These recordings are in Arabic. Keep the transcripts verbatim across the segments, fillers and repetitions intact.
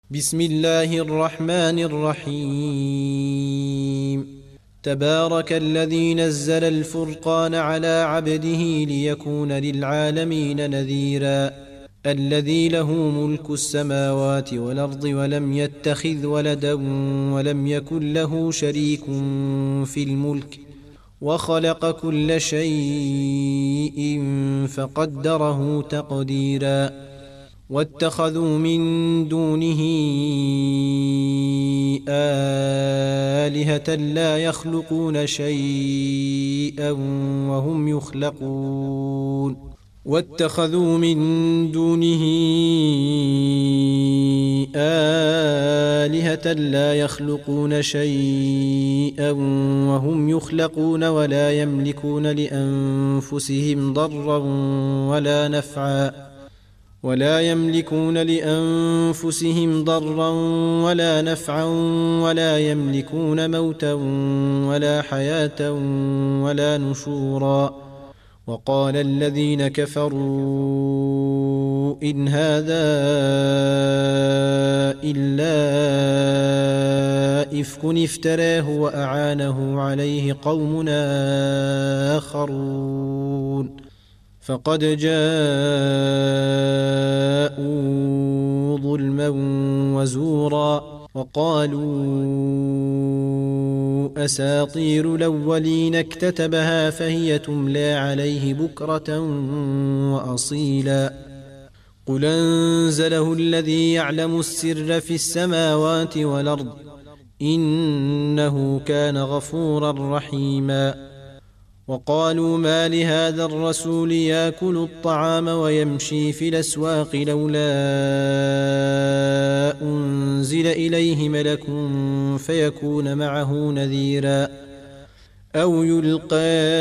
بسم الله الرحمن الرحيم. تبارك الذي نزل الفرقان على عبده ليكون للعالمين نذيرا. الذي له ملك السماوات والأرض ولم يتخذ ولدا ولم يكن له شريك في الملك وخلق كل شيء فقدره تقديرا. واتخذوا من دونه آلهة لا يخلقون شيئا وهم يخلقون واتخذوا من دونه آلهة لا يخلقون شيئا وهم يخلقون ولا يملكون لأنفسهم ضرا ولا نفعا ولا يملكون لأنفسهم ضرا ولا نفعا ولا يملكون موتا ولا حياة ولا نشورا. وقال الذين كفروا إن هذا إلا إفك افتراه وأعانه عليه قوم آخرون فقد جاءوا ظلما وزورا. وقالوا أساطير الأولين اكتتبها فهي تملى عليه بكرة وأصيلا. قل أنزله الذي يعلم السر في السماوات والأرض إنه كان غفورا رحيما. وقالوا ما لهذا الرسول يأكل الطعام ويمشي في الأسواق لولا أنزل إليه ملك فيكون معه نذيرا أو يلقى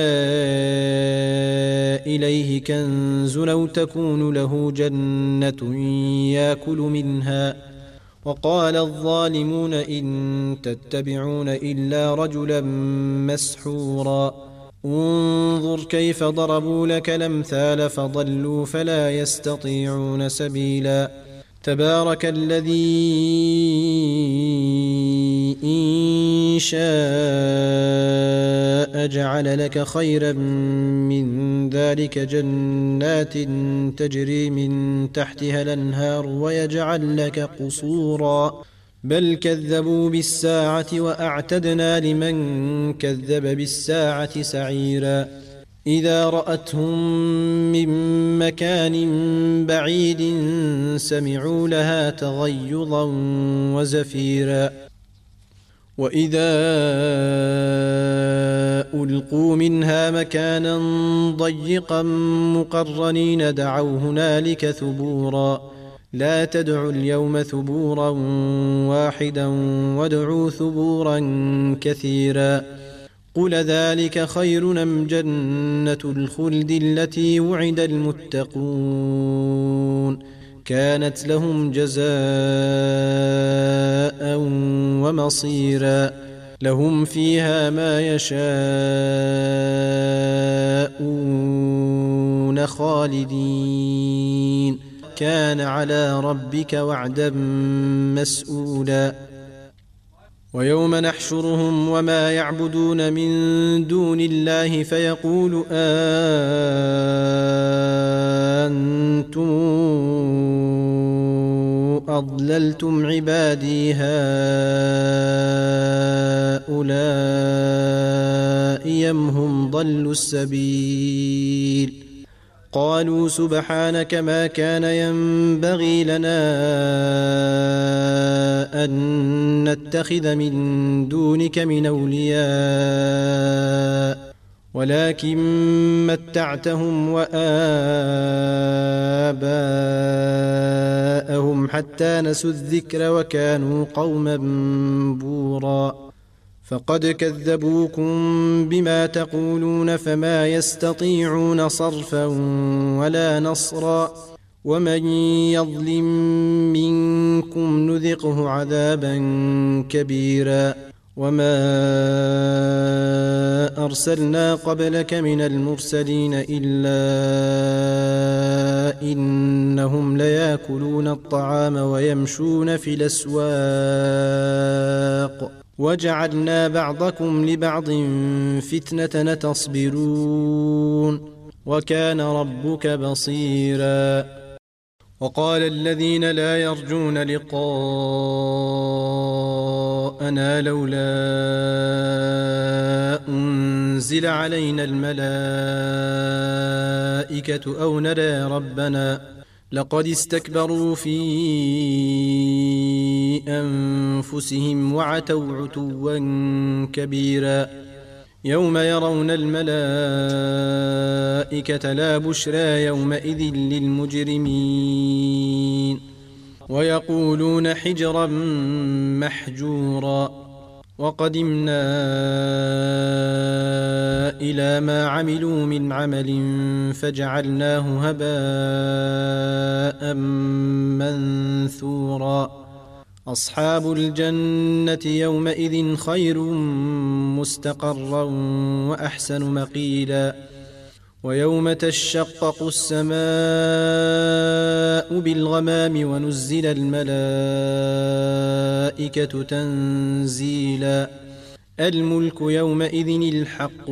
إليه كنز أو تكون له جنة يأكل منها. وقال الظالمون إن تتبعون إلا رجلا مسحورا. انظر كيف ضربوا لك الأمثال فضلوا فلا يستطيعون سبيلا. تبارك الذي إن شاء جعل لك خيرا من ذلك جنات تجري من تحتها الأنهار ويجعل لك قصورا بل كذبوا بالساعة وأعتدنا لمن كذب بالساعة سعيرا. إذا رأتهم من مكان بعيد سمعوا لها تغيظا وزفيرا. وإذا ألقوا منها مكانا ضيقا مقرنين دعوا هنالك ثبورا. لا تدعوا اليوم ثبورا واحدا وادعوا ثبورا كثيرا. قل ذلك خير أم جنة الخلد التي وعد المتقون كانت لهم جزاء ومصيرا. لهم فيها ما يشاءون خالدين كان على ربك وعدا مسؤولا. ويوم نحشرهم وما يعبدون من دون الله فيقول أنتم أضللتم عبادي هؤلاء أم هم ضلوا السبيل. قالوا سبحانك ما كان ينبغي لنا أن نتخذ من دونك من أولياء ولكن متعتهم وآباءهم حتى نسوا الذكر وكانوا قوما بورا. فقد كذبوكم بما تقولون فما يستطيعون صرفا ولا نصرا. ومن يظلم منكم نذقه عذابا كبيرا. وما أرسلنا قبلك من المرسلين إلا إنهم ليأكلون الطعام ويمشون في الأسواق وجعلنا بعضكم لبعض فتنة تصبرون وكان ربك بصيرا. وقال الذين لا يرجون لقاءنا لولا أنزل علينا الملائكة أو نرى ربنا لقد استكبروا في أنفسهم وعتوا عتوا كبيرا. يوم يرون الملائكة لا بشرى يومئذ للمجرمين ويقولون حجرا محجورا. وقدمنا إلى ما عملوا من عمل فجعلناه هباء منثورا. أصحاب الجنة يومئذ خير مستقرا وأحسن مقيلا. ويوم تشقق السماء بالغمام ونزل الملائكة تنزيلا. الملك يومئذ الحق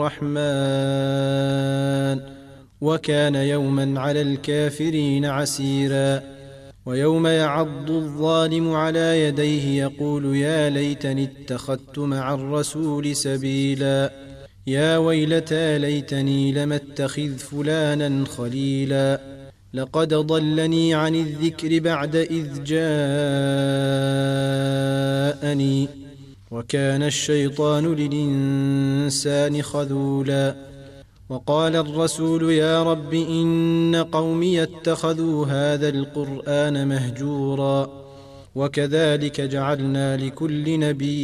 للرحمن وكان يوما على الكافرين عسيرا. ويوم يعض الظالم على يديه يقول يا ليتني اتخذت مع الرسول سبيلا. يا ويلتى ليتني لم اتخذ فلانا خليلا لقد ضلني عن الذكر بعد إذ جاءني وكان الشيطان للإنسان خذولا. وقال الرسول يا رب إن قومي اتخذوا هذا القرآن مهجورا. وكذلك جعلنا لكل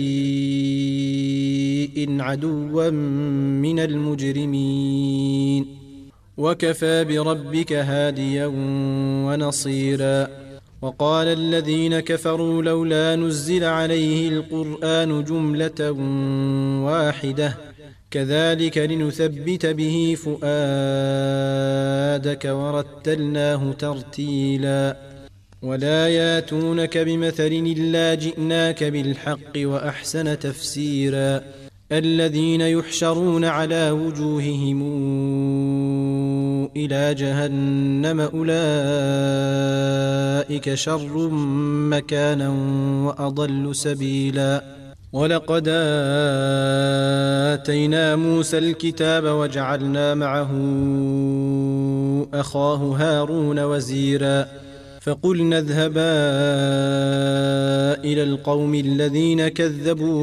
نبي عدوا من المجرمين وكفى بربك هاديا ونصيرا. وقال الذين كفروا لولا نزل عليه القرآن جملة واحدة كذلك لنثبت به فؤادك ورتلناه ترتيلا. ولا ياتونك بمثل إلا جئناك بالحق وأحسن تفسيرا. الذين يحشرون على وجوههم إلى جهنم أولئك شر مكانا وأضل سبيلا. ولقد آتينا موسى الكتاب وجعلنا معه أخاه هارون وزيرا. فقلنا اذهبا إلى القوم الذين كذبوا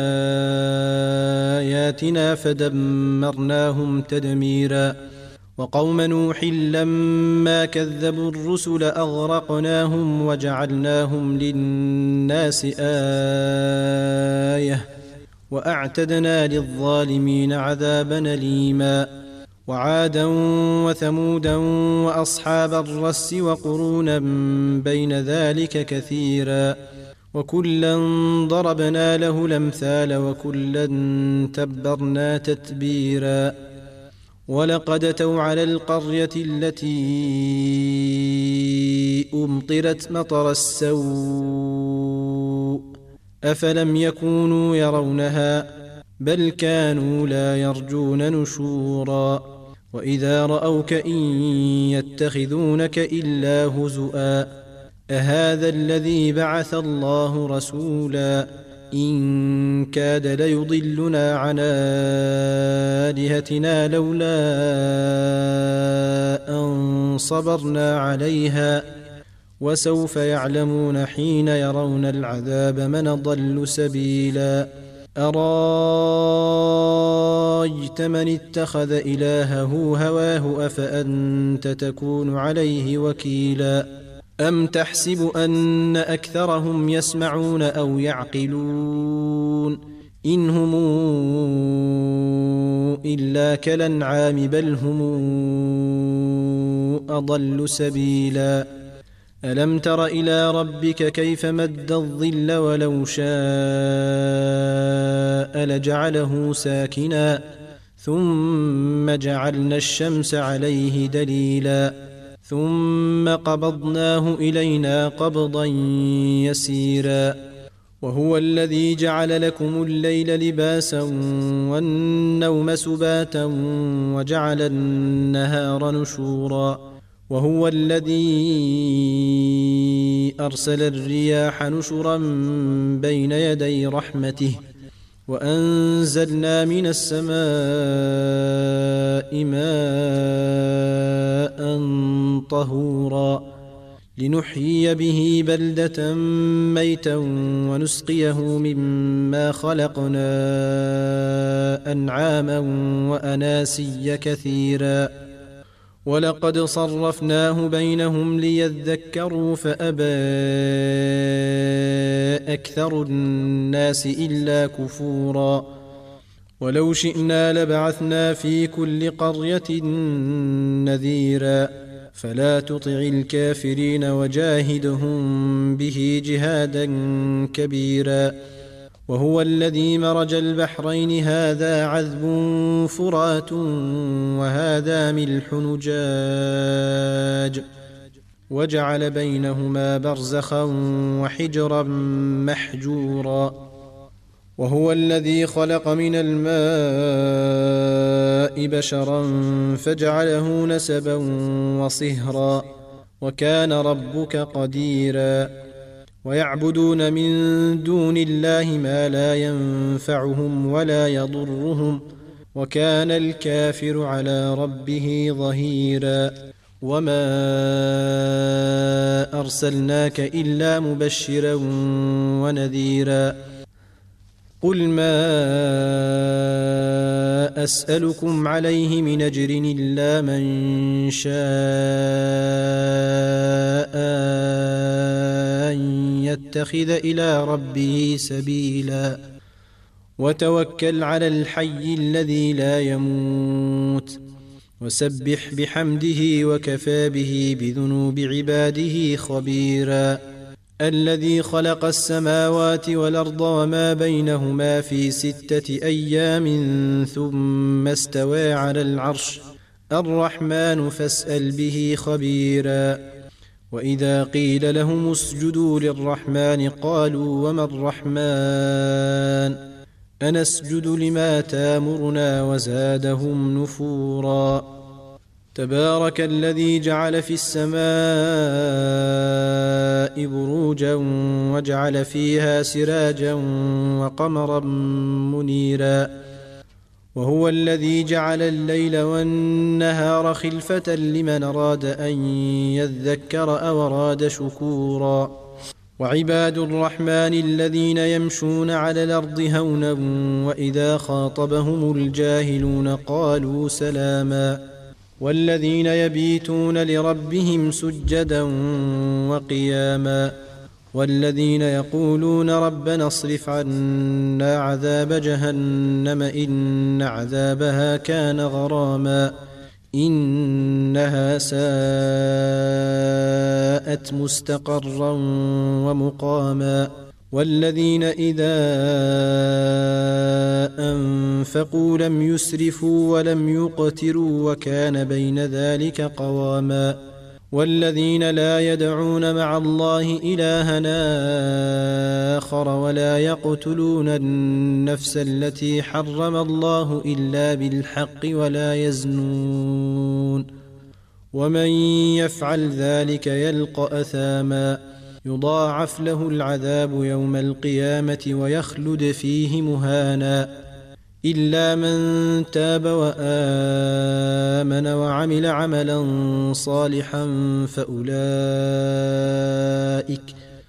بآياتنا فدمرناهم تدميرا. وقوم نوح لما كذبوا الرسل أغرقناهم وجعلناهم للناس آية وأعتدنا للظالمين عذابا أليما. وعادا وثمودا وأصحاب الرس وقرونا بين ذلك كثيرا. وكلا ضربنا له الأمثال وكلا تبرنا تتبيرا. ولقد أتوا على القرية التي أمطرت مطر السوء أفلم يكونوا يرونها بل كانوا لا يرجون نشورا. وإذا رأوك إن يتخذونك إلا هزؤا أهذا الذي بعث الله رسولا إن كاد ليضلنا عن آلهتنا لولا أن صبرنا عليها وسوف يعلمون حين يرون العذاب من ضل سبيلا. أرايت من اتخذ إلهه هواه أفأنت تكون عليه وكيلا. أم تحسب أن أكثرهم يسمعون أو يعقلون إن هم إلا كالأنعام بل هم أضل سبيلا. ألم تر إلى ربك كيف مد الظل ولو شاء لجعله ساكنا ثم جعلنا الشمس عليه دليلا ثم قبضناه إلينا قبضا يسيرا وهو الذي جعل لكم الليل لباسا والنوم سباتا وجعل النهار نشورا وهو الذي أرسل الرياح نشرا بين يدي رحمته وأنزلنا من السماء ماء طهورا لنحيي به بلدة ميتا ونسقيه مما خلقنا أنعاما وأناسيا كثيرا ولقد صرفناه بينهم ليذكروا فأبى أكثر الناس إلا كفورا ولو شئنا لبعثنا في كل قرية نذيرا فلا تطع الكافرين وجاهدهم به جهادا كبيرا وهو الذي مرج البحرين هذا عذب فرات وهذا ملح نجاج وجعل بينهما برزخا وحجرا محجورا وهو الذي خلق من الماء بشرا فجعله نسبا وصهرا وكان ربك قديرا ويعبدون من دون الله ما لا ينفعهم ولا يضرهم وكان الكافر على ربه ظهيرا وما أرسلناك إلا مبشرا ونذيرا قل ما أسألكم عليه من أجر إلا من شاء أن يتخذ إلى ربه سبيلا وتوكل على الحي الذي لا يموت وسبح بحمده وكفى به بذنوب عباده خبيرا الذي خلق السماوات والأرض وما بينهما في ستة أيام ثم استوى على العرش الرحمن فاسأل به خبيرا وإذا قيل لهم اسجدوا للرحمن قالوا وما الرحمن أنسجد لما تامرنا وزادهم نفورا تبارك الذي جعل في السماء بروجا وجعل فيها سراجا وقمرا منيرا وهو الذي جعل الليل والنهار خلفة لمن أراد أن يذكر أو أراد شكورا وعباد الرحمن الذين يمشون على الأرض هونا وإذا خاطبهم الجاهلون قالوا سلاما والذين يبيتون لربهم سجدا وقياما والذين يقولون ربنا اصرف عنا عذاب جهنم إن عذابها كان غراما إنها ساءت مستقرا ومقاما والذين إذا أنفقوا لم يسرفوا ولم يقتروا وكان بين ذلك قواما والذين لا يدعون مع الله إلها آخر ولا يقتلون النفس التي حرم الله إلا بالحق ولا يزنون ومن يفعل ذلك يلقى أثاما يضاعف له العذاب يوم القيامة ويخلد فيه مهانا إلا من تاب وآمن وعمل عملا صالحا فأولئك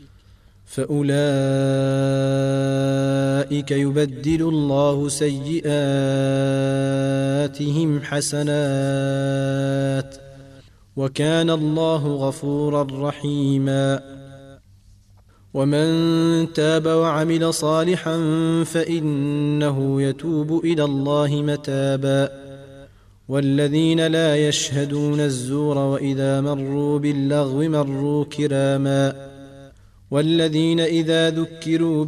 فأولئك يبدل الله سيئاتهم حسنات وكان الله غفورا رحيما ومن تاب وعمل صالحا فإنه يتوب إلى الله متابا والذين لا يشهدون الزور وإذا مروا باللغو مروا كراما والذين إذا ذكروا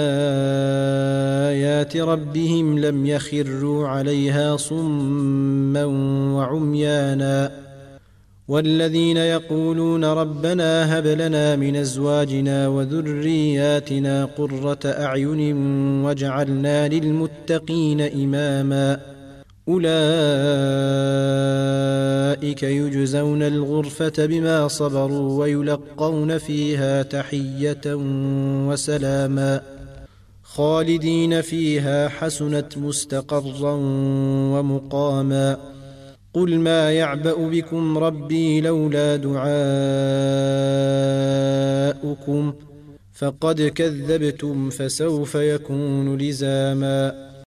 بآيات ربهم لم يخروا عليها صما وعميانا والذين يقولون ربنا هب لنا من أزواجنا وذرياتنا قرة أعين واجعلنا للمتقين إماما أولئك يجزون الغرفة بما صبروا ويلقون فيها تحية وسلاما خالدين فيها حسنت مستقرا ومقاما قل ما يعبأ بكم ربي لولا دعاؤكم فقد كذبتم فسوف يكون لزاما